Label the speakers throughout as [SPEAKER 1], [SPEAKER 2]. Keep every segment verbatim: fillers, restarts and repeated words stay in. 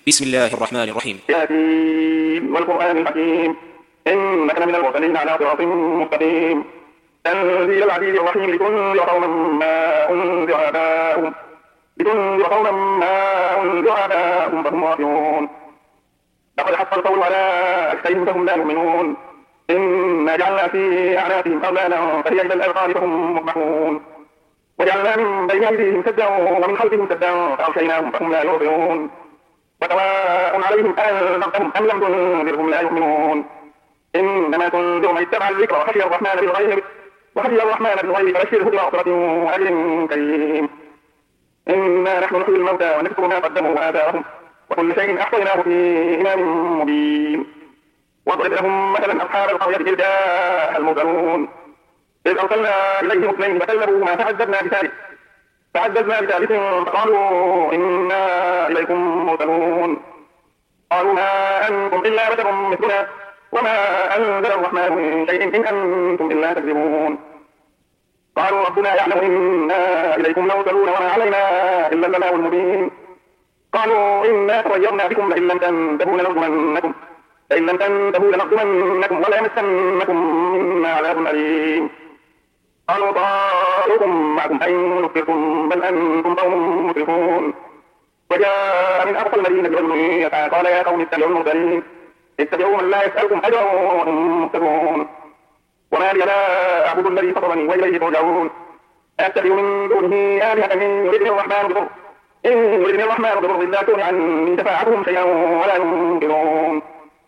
[SPEAKER 1] بسم الله الرحمن الرحيم.
[SPEAKER 2] ياسين والقرآن الحكيم إنك لمن المرسلين على صراط مستقيم تنزيل العزيز الرحيم لتنذر قوما ما أنذر آباؤهم لتنذر قوما ما أنذر آباؤهم فهم غافلون لقد حق القول على أكثرهم فهم لا يؤمنون إنا جعلنا في أعناقهم أغلالا فهي إلى الأذقان فهم مقمحون وجعلنا من بين أيديهم سدا ومن خلفهم سدا فأغشيناهم فهم لا يبصرون وسواء عليهم أنذرتهم أم لم تنذرهم لا يؤمنون إنما تنذر من اتبع الذكر وخشي الرحمن بالغيب وخشي الرحمن بالغيب فبشره بمغفرة وأجر كريم إنا نحن نحيي الموتى ونكتب ما قدموا وآثارهم وكل شيء أحصيناه في إمام مبين واضرب لهم مثلا أصحاب القرية إذ جاءها المرسلون إذ أرسلنا إليهم اثنين فكذبوهما فعززنا بثالث فعززنا بثالث فقالوا إنا إليكم مرسلون قالوا ما أنتم إلا بشر مثلنا وما أنزل الرحمن من شيء إن أنتم إلا تكذبون قالوا ربنا يعلم إنا إليكم مرسلون وما علينا إلا البلاغ المبين قالوا إنا تطيرنا بكم لئن لم تنتهوا لنرجمنكم لئن لم تنتهوا لنرجمنكم ولا يمسنكم منا عذاب أليم قالوا طائركم معكم أن نخبركم بل أنتم قوم مسرفون وجاء من أقصى المدينة رجل يسعى قال يا قوم اتبعوا المرسلين اتبعوا من لا يسألكم أجرا وهم مهتدون وما لي لا أعبد الذي فطرني وإليه ترجعون أتبع من دونه آلهة إن يردني الرحمن بضر إن يردني الرحمن بضر لا تغني عني شفاعتهم شيئا ولا ينقذون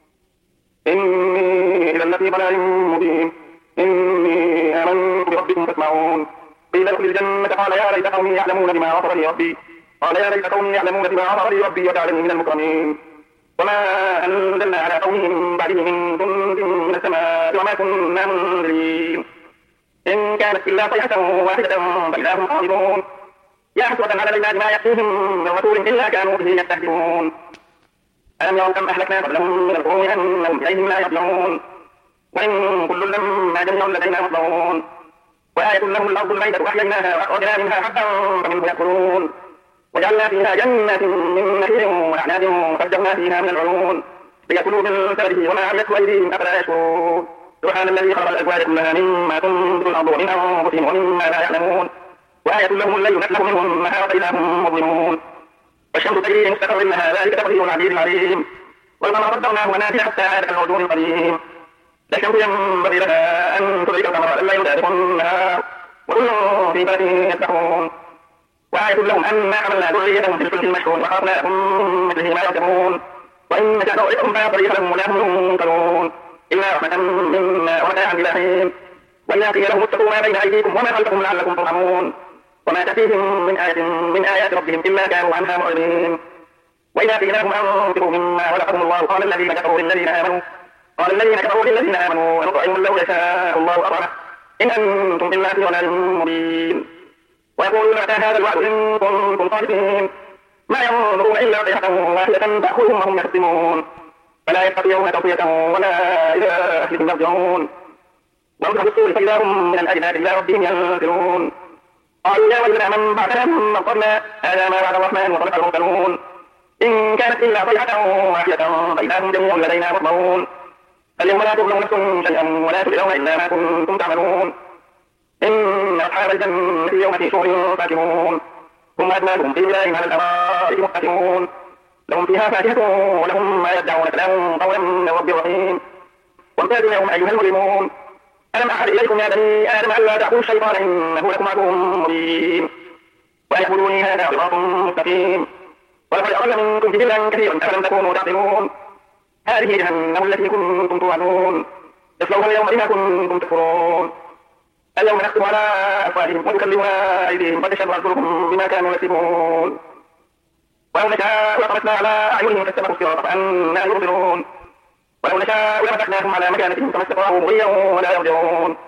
[SPEAKER 2] إني إذا لفي ضلال مبين إني آمنت بربكم فاسمعون قيل ادخل الجنة قال يا ليت قومي يعلمون بما غفر لي ربي قال يا ليت قومي يعلمون بما غفر لي ربي وجعلني من المكرمين وما أنزلنا على قومه من بعده من جند من السماء وما كنا منزلين إن كانت إلا صيحة واحدة فإذا هم خالدون يا حسرة على العباد ما يأتيهم من رسول إلا كانوا به يستهزئون ألم يروا كم أهلكنا قبلهم من القرون أنهم إليهم لا يرجعون وإن كل لما جميع لدينا محضرون وآية لهم الأرض الميتة وأحييناها وأخرجنا منها حبا فمنه يأكلون وجعلنا فيها جنات من نخيل وأعناب وفجرنا فيها من العيون ليأكلوا من ثمره وما عملته أيديهم أفلا يشكرون سبحان الذي خلق الأزواج كلها مما تنبت الأرض ومن أنفسهم ومما لا يعلمون وآية لهم الليل نسلخ منه النهار فإذا هم مظلمون والشمس تجري مستقر لها ذلك تقدير العزيز العليم والقمر قدرناه منازل حتى عاد كالعرجون القديم لا الشمس ينبغي لها أن تدرك القمر الليل سابق النهار وكل في فلك يسبحون وآية لهم أنا حملنا ذريتهم في الفلك المشحون وخلقنا لهم من مثله ما يركبون وإن نشأ نغرقهم فلا طريق لهم ولا هم ينقذون إلا رحمة منا ومتاعا إلى حين وإذا قيل لهم اتقوا ما بين أيديكم وما خلفكم لعلكم ترحمون وما تأتيهم من آية من آيات ربهم إلا كانوا عنها معرضين وإذا قيل لهم أنفقوا مما رزقكم الله قال الذين كفروا للذين آمنوا قال الذين كفروا للذين آمنوا ونطعم لو يشاء الله أطعمه إن أنتم إلا في ضلال مبين ويقولون متى هذا الوعد إن كنتم صادقين ما ينظرون إلا صيحة واحدة تأخذهم وهم يخصمون فلا يستطيعون توصية ولا إلى أهلهم يرجعون وانظروا في الصور فإذا هم من الأجداث إلى ربهم ينزلون قالوا يا ويلنا من بعثنا من مقرنا هذا ما وعد الرحمن وصدق المرسلون إن كانت إلا صيحة واحدة فإذا هم جميع لدينا محضرون اليوم لا تظلم نفس شيئا ولا تجزون إلا ما كنتم تعملون إن أصحاب الجنة اليوم في شغل فاكهون ثم أدناهم في بلاد على الأرائك متكئون لهم فيها فاكهة ولهم ما يدعون سلام قولا من رب رحيم وامتازوا اليوم أيها المجرمون ألم أحد إليكم يا بني آدم ألا تعبدوا الشيطان إنه لكم عدو مبين وأن اعبدوني هذا صراط مستقيم ولقد أضل منكم جبلا كثيرا أفلم تكونوا تعقلون هذه جهنم التي كنتم توعدون اصلوها اليوم بما كنتم تكفرون اليوم نختم على أفواههم ونكلمنا أيديهم وتشهد أرجلهم بما كانوا يكسبون ولو نشاء لطمسنا على أعينهم فاستبقوا الصراط فأنى يبصرون ولو نشاء لمسخناهم على مكانتهم كما استقروا مغيا ولا يرجعون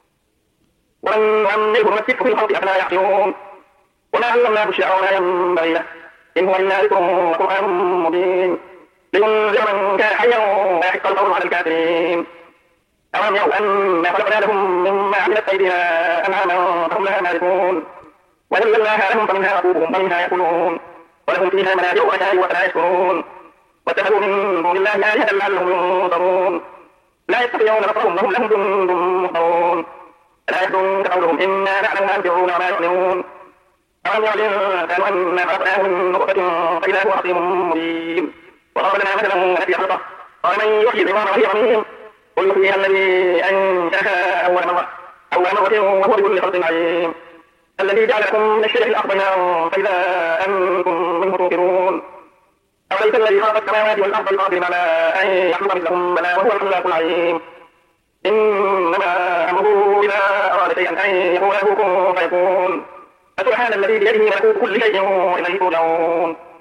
[SPEAKER 2] ومن نعمره نمسكه في الخلق أفلا يعقلون وما علمناه الشعر وما ينبغي له إن هو إلا ذكر وقرآن مبين لينذر من كان حيا ويحق القول على الكافرين أولم يروا أنا خلقنا لهم مما عملت أيدينا أنعاما فهم لها مالكون وذللناها لهم فمنها ركوبهم ومنها يأكلون ولهم فيها منافع ومشارب ولا يشكرون واتخذوا من دون الله آلهة لعلهم ينصرون لا يستطيعون نصرهم وهم لهم جند محضرون لا يحزنك قولهم إنا نعلم ما يسرون وما يعلنون أولم يعلم كانوا أنا خلقناه من نطفة فإذا هو خصيم مبين وضرب لنا مثلا نسي خلقه قال من يحيي العظام وهي رميم قل يحييها الذي أنشأها أول مرة أول مرة وهو بكل خلق عليم الذي جعل لكم من الشجر الأخضر نارا فإذا أنتم منه توقدون أوليس الذي خلق السماوات والأرض بقادر على أن يخلق مثلهم بلى وهو الخلاق العليم إنما أمره إذا أراد شيئا أن يقول له كن فيكون فسبحان الذي بيده ملكوت كل شيء وإليه ترجعون